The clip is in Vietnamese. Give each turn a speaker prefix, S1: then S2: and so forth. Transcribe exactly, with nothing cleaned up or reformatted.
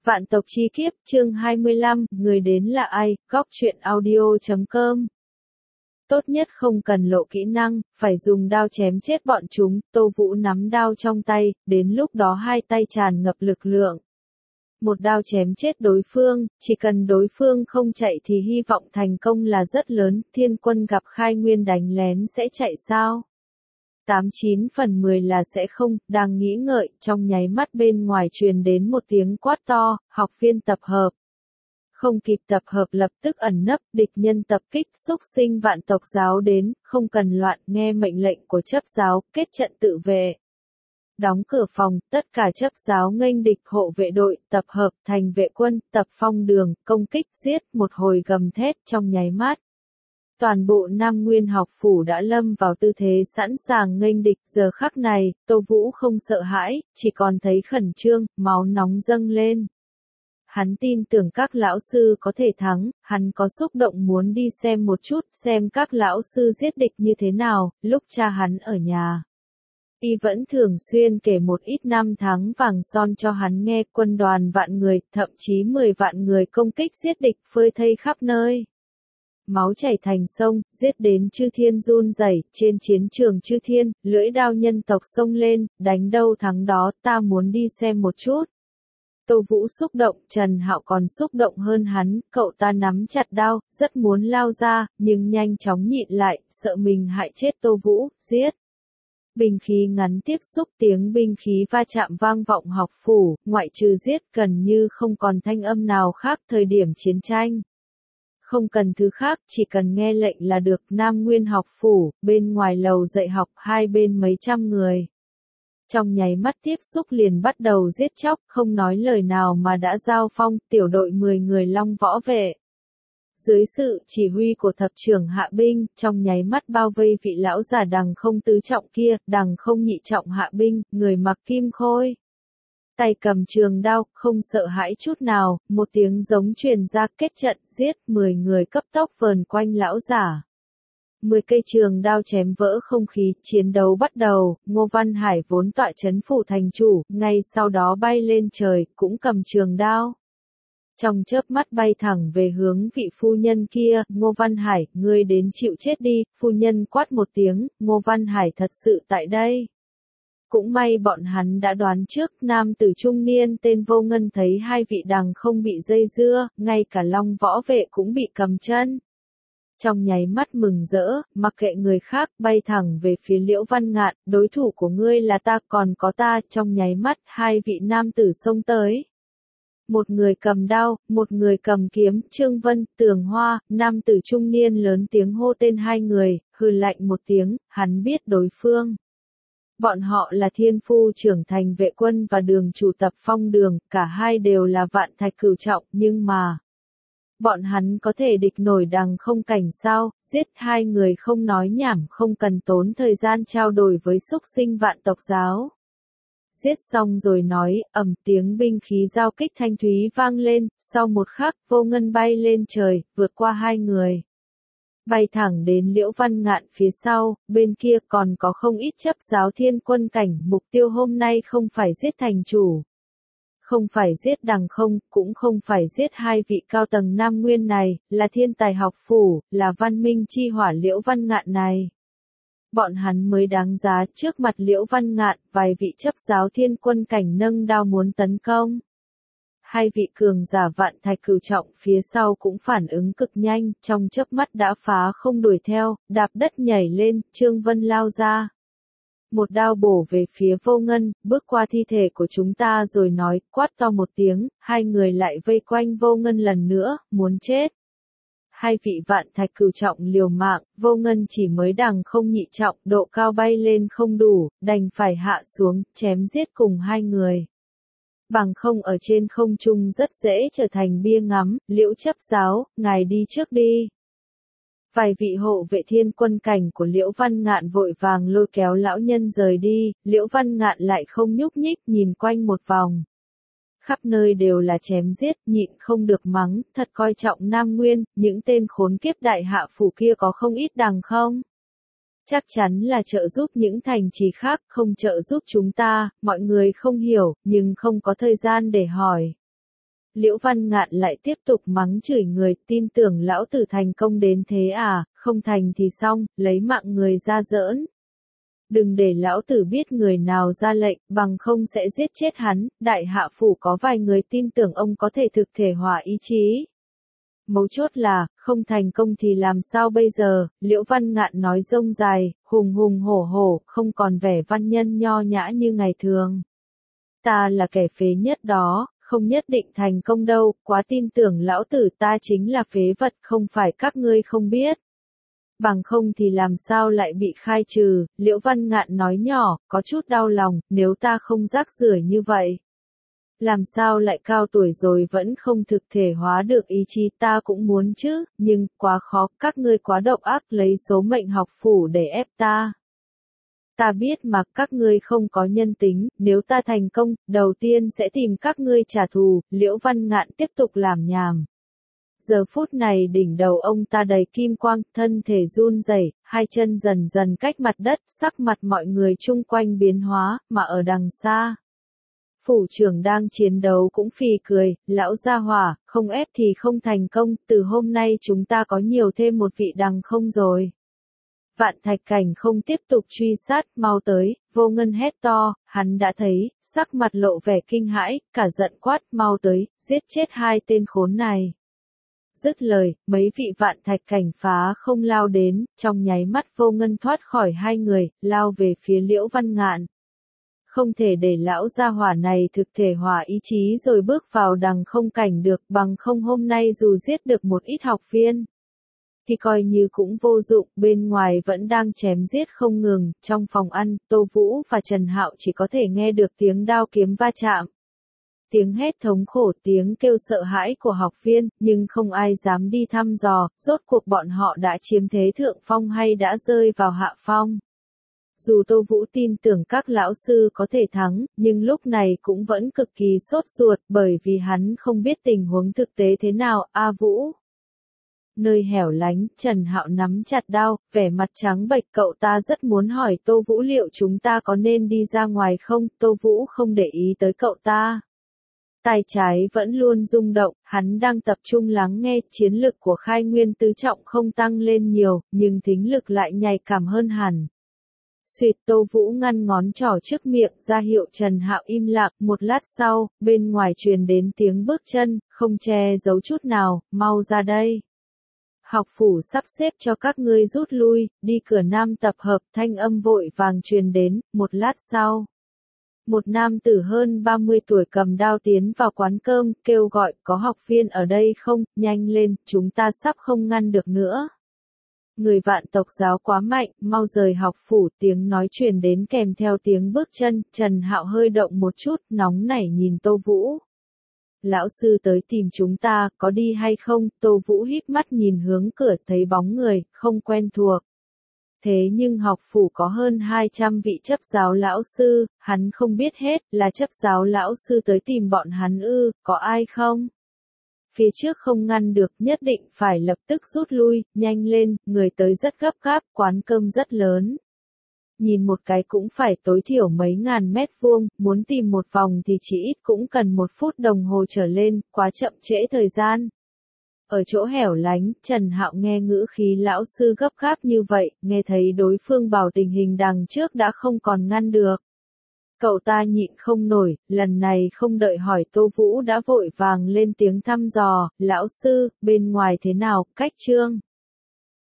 S1: Vạn tộc chi kiếp, chương hai mươi lăm, người đến là ai, góc truyện audio chấm com. Tốt nhất không cần lộ kỹ năng, phải dùng đao chém chết bọn chúng, Tô Vũ nắm đao trong tay, đến lúc đó hai tay tràn ngập lực lượng. Một đao chém chết đối phương, chỉ cần đối phương không chạy thì hy vọng thành công là rất lớn, thiên quân gặp khai nguyên đánh lén sẽ chạy sao? tám chín phần mười là sẽ không, đang nghĩ ngợi, trong nháy mắt bên ngoài truyền đến một tiếng quát to, học viên tập hợp. Không kịp tập hợp lập tức ẩn nấp, địch nhân tập kích, xúc sinh vạn tộc giáo đến, không cần loạn, nghe mệnh lệnh của chấp giáo, kết trận tự vệ. Đóng cửa phòng, tất cả chấp giáo nghênh địch hộ vệ đội, tập hợp, thành vệ quân, tập phong đường, công kích, giết, một hồi gầm thét trong nháy mắt. Toàn bộ Nam Nguyên học phủ đã lâm vào tư thế sẵn sàng nghênh địch, giờ khắc này, Tô Vũ không sợ hãi, chỉ còn thấy khẩn trương, máu nóng dâng lên. Hắn tin tưởng các lão sư có thể thắng, hắn có xúc động muốn đi xem một chút, xem các lão sư giết địch như thế nào, lúc cha hắn ở nhà. Y vẫn thường xuyên kể một ít năm tháng vàng son cho hắn nghe, quân đoàn vạn người, thậm chí mười vạn người công kích giết địch phơi thây khắp nơi. Máu chảy thành sông, giết đến chư thiên run rẩy, trên chiến trường chư thiên, lưỡi đao nhân tộc xông lên, đánh đâu thắng đó, ta muốn đi xem một chút. Tô Vũ xúc động, Trần Hạo còn xúc động hơn hắn, cậu ta nắm chặt đao, rất muốn lao ra, nhưng nhanh chóng nhịn lại, sợ mình hại chết Tô Vũ, giết. Binh khí ngắn tiếp xúc, tiếng binh khí va chạm vang vọng học phủ, ngoại trừ giết gần như không còn thanh âm nào khác thời điểm chiến tranh. Không cần thứ khác, chỉ cần nghe lệnh là được. Nam Nguyên học phủ, bên ngoài lầu dạy học, hai bên mấy trăm người. Trong nháy mắt tiếp xúc liền bắt đầu giết chóc, không nói lời nào mà đã giao phong, tiểu đội mười người long võ vệ. Dưới sự chỉ huy của thập trưởng hạ binh, trong nháy mắt bao vây vị lão già đằng không tứ trọng kia, đằng không nhị trọng hạ binh, người mặc kim khôi. Tay cầm trường đao, không sợ hãi chút nào, một tiếng giống truyền ra, kết trận, giết, mười người cấp tốc vờn quanh lão giả. Mười cây trường đao chém vỡ không khí, chiến đấu bắt đầu, Ngô Văn Hải vốn tọa trấn phủ thành chủ, ngay sau đó bay lên trời, cũng cầm trường đao. Trong chớp mắt bay thẳng về hướng vị phu nhân kia, Ngô Văn Hải, ngươi đến chịu chết đi, phu nhân quát một tiếng, Ngô Văn Hải thật sự tại đây. Cũng may bọn hắn đã đoán trước, nam tử trung niên tên Vô Ngân thấy hai vị đằng không bị dây dưa, ngay cả long võ vệ cũng bị cầm chân. Trong nháy mắt mừng rỡ, mặc kệ người khác, bay thẳng về phía Liễu Văn Ngạn, đối thủ của ngươi là ta, còn có ta, trong nháy mắt, hai vị nam tử xông tới. Một người cầm đao, một người cầm kiếm, Trương Vân, Tường Hoa, nam tử trung niên lớn tiếng hô tên hai người, hừ lạnh một tiếng, hắn biết đối phương. Bọn họ là thiên phu trưởng thành vệ quân và đường chủ tập phong đường, cả hai đều là vạn thạch cửu trọng, nhưng mà... Bọn hắn có thể địch nổi đằng không cảnh sao, giết hai người không nói nhảm, không cần tốn thời gian trao đổi với xúc sinh vạn tộc giáo. Giết xong rồi nói, ầm tiếng binh khí giao kích thanh thúy vang lên, sau một khắc, Vô Ngân bay lên trời, vượt qua hai người. Bay thẳng đến Liễu Văn Ngạn phía sau, bên kia còn có không ít chấp giáo thiên quân cảnh, mục tiêu hôm nay không phải giết thành chủ. Không phải giết đằng không, cũng không phải giết hai vị cao tầng Nam Nguyên này, là thiên tài học phủ, là văn minh chi hỏa Liễu Văn Ngạn này. Bọn hắn mới đáng giá, trước mặt Liễu Văn Ngạn, vài vị chấp giáo thiên quân cảnh nâng đao muốn tấn công. Hai vị cường giả vạn thạch cửu trọng phía sau cũng phản ứng cực nhanh, trong chớp mắt đã phá không đuổi theo, đạp đất nhảy lên, Trương Vân lao ra. Một đao bổ về phía Vô Ngân, bước qua thi thể của chúng ta rồi nói, quát to một tiếng, hai người lại vây quanh Vô Ngân lần nữa, muốn chết. Hai vị vạn thạch cửu trọng liều mạng, Vô Ngân chỉ mới đằng không nhị trọng, độ cao bay lên không đủ, đành phải hạ xuống, chém giết cùng hai người. Bằng không ở trên không trung rất dễ trở thành bia ngắm, Liễu chấp giáo, ngài đi trước đi. Vài vị hộ vệ thiên quân cảnh của Liễu Văn Ngạn vội vàng lôi kéo lão nhân rời đi, Liễu Văn Ngạn lại không nhúc nhích nhìn quanh một vòng. Khắp nơi đều là chém giết, nhịn không được mắng, thật coi trọng Nam Nguyên, những tên khốn kiếp đại hạ phủ kia có không ít đằng không? Chắc chắn là trợ giúp những thành trì khác, không trợ giúp chúng ta, mọi người không hiểu, nhưng không có thời gian để hỏi. Liễu Văn Ngạn lại tiếp tục mắng chửi người, tin tưởng lão tử thành công đến thế à, không thành thì xong, lấy mạng người ra giỡn. Đừng để lão tử biết người nào ra lệnh, bằng không sẽ giết chết hắn, đại hạ phủ có vài người tin tưởng ông có thể thực thể hóa ý chí. Mấu chốt là, không thành công thì làm sao bây giờ, Liễu Văn Ngạn nói rông dài, hùng hùng hổ hổ, không còn vẻ văn nhân nho nhã như ngày thường. Ta là kẻ phế nhất đó, không nhất định thành công đâu, quá tin tưởng lão tử, ta chính là phế vật, không phải các ngươi không biết. Bằng không thì làm sao lại bị khai trừ, Liễu Văn Ngạn nói nhỏ, có chút đau lòng, nếu ta không rác rưởi như vậy. Làm sao lại cao tuổi rồi vẫn không thực thể hóa được ý chí, ta cũng muốn chứ, nhưng, quá khó, các ngươi quá độc ác, lấy số mệnh học phủ để ép ta. Ta biết mà các ngươi không có nhân tính, nếu ta thành công, đầu tiên sẽ tìm các ngươi trả thù, Liễu Văn Ngạn tiếp tục làm nhảm. Giờ phút này đỉnh đầu ông ta đầy kim quang, thân thể run rẩy, hai chân dần dần cách mặt đất, sắc mặt mọi người chung quanh biến hóa, mà ở đằng xa. Phủ trưởng đang chiến đấu cũng phì cười, lão gia hỏa, không ép thì không thành công, từ hôm nay chúng ta có nhiều thêm một vị đằng không rồi. Vạn Thạch Cảnh không tiếp tục truy sát, mau tới, Vô Ngân hét to, hắn đã thấy, sắc mặt lộ vẻ kinh hãi, cả giận quát, mau tới, giết chết hai tên khốn này. Dứt lời, mấy vị Vạn Thạch Cảnh phá không lao đến, trong nháy mắt Vô Ngân thoát khỏi hai người, lao về phía Liễu Văn Ngạn. Không thể để lão gia hỏa này thực thể hóa ý chí rồi bước vào đằng không cảnh được, bằng không hôm nay dù giết được một ít học viên thì coi như cũng vô dụng, bên ngoài vẫn đang chém giết không ngừng, trong phòng ăn, Tô Vũ và Trần Hạo chỉ có thể nghe được tiếng đao kiếm va chạm. Tiếng hét thống khổ, tiếng kêu sợ hãi của học viên, nhưng không ai dám đi thăm dò, rốt cuộc bọn họ đã chiếm thế thượng phong hay đã rơi vào hạ phong. Dù Tô Vũ tin tưởng các lão sư có thể thắng, nhưng lúc này cũng vẫn cực kỳ sốt ruột, bởi vì hắn không biết tình huống thực tế thế nào, A Vũ. Nơi hẻo lánh, Trần Hạo nắm chặt đao, vẻ mặt trắng bệch, cậu ta rất muốn hỏi Tô Vũ liệu chúng ta có nên đi ra ngoài không, Tô Vũ không để ý tới cậu ta. Tai trái vẫn luôn rung động, hắn đang tập trung lắng nghe, chiến lực của Khai Nguyên tứ trọng không tăng lên nhiều, nhưng thính lực lại nhạy cảm hơn hẳn. Xuyệt, Tô Vũ ngăn ngón trỏ trước miệng, ra hiệu Trần Hạo im lặng, một lát sau, bên ngoài truyền đến tiếng bước chân, không che giấu chút nào, mau ra đây. Học phủ sắp xếp cho các ngươi rút lui, đi cửa nam tập hợp, thanh âm vội vàng truyền đến, một lát sau. Một nam tử hơn ba mươi tuổi cầm đao tiến vào quán cơm, kêu gọi, có học viên ở đây không, nhanh lên, chúng ta sắp không ngăn được nữa. Người Vạn tộc giáo quá mạnh, mau rời học phủ, tiếng nói truyền đến kèm theo tiếng bước chân, Trần Hạo hơi động một chút, nóng nảy nhìn Tô Vũ. Lão sư tới tìm chúng ta, có đi hay không, Tô Vũ híp mắt nhìn hướng cửa, thấy bóng người, không quen thuộc. Thế nhưng học phủ có hơn hai trăm vị chấp giáo lão sư, hắn không biết hết, là chấp giáo lão sư tới tìm bọn hắn ư, có ai không? Phía trước không ngăn được, nhất định phải lập tức rút lui, nhanh lên, người tới rất gấp gáp, quán cơm rất lớn. Nhìn một cái cũng phải tối thiểu mấy ngàn mét vuông, muốn tìm một vòng thì chỉ ít cũng cần một phút đồng hồ trở lên, quá chậm trễ thời gian. Ở chỗ hẻo lánh, Trần Hạo nghe ngữ khí lão sư gấp gáp như vậy, nghe thấy đối phương bảo tình hình đằng trước đã không còn ngăn được. Cậu ta nhịn không nổi, lần này không đợi hỏi Tô Vũ đã vội vàng lên tiếng thăm dò, lão sư, bên ngoài thế nào, cách trương.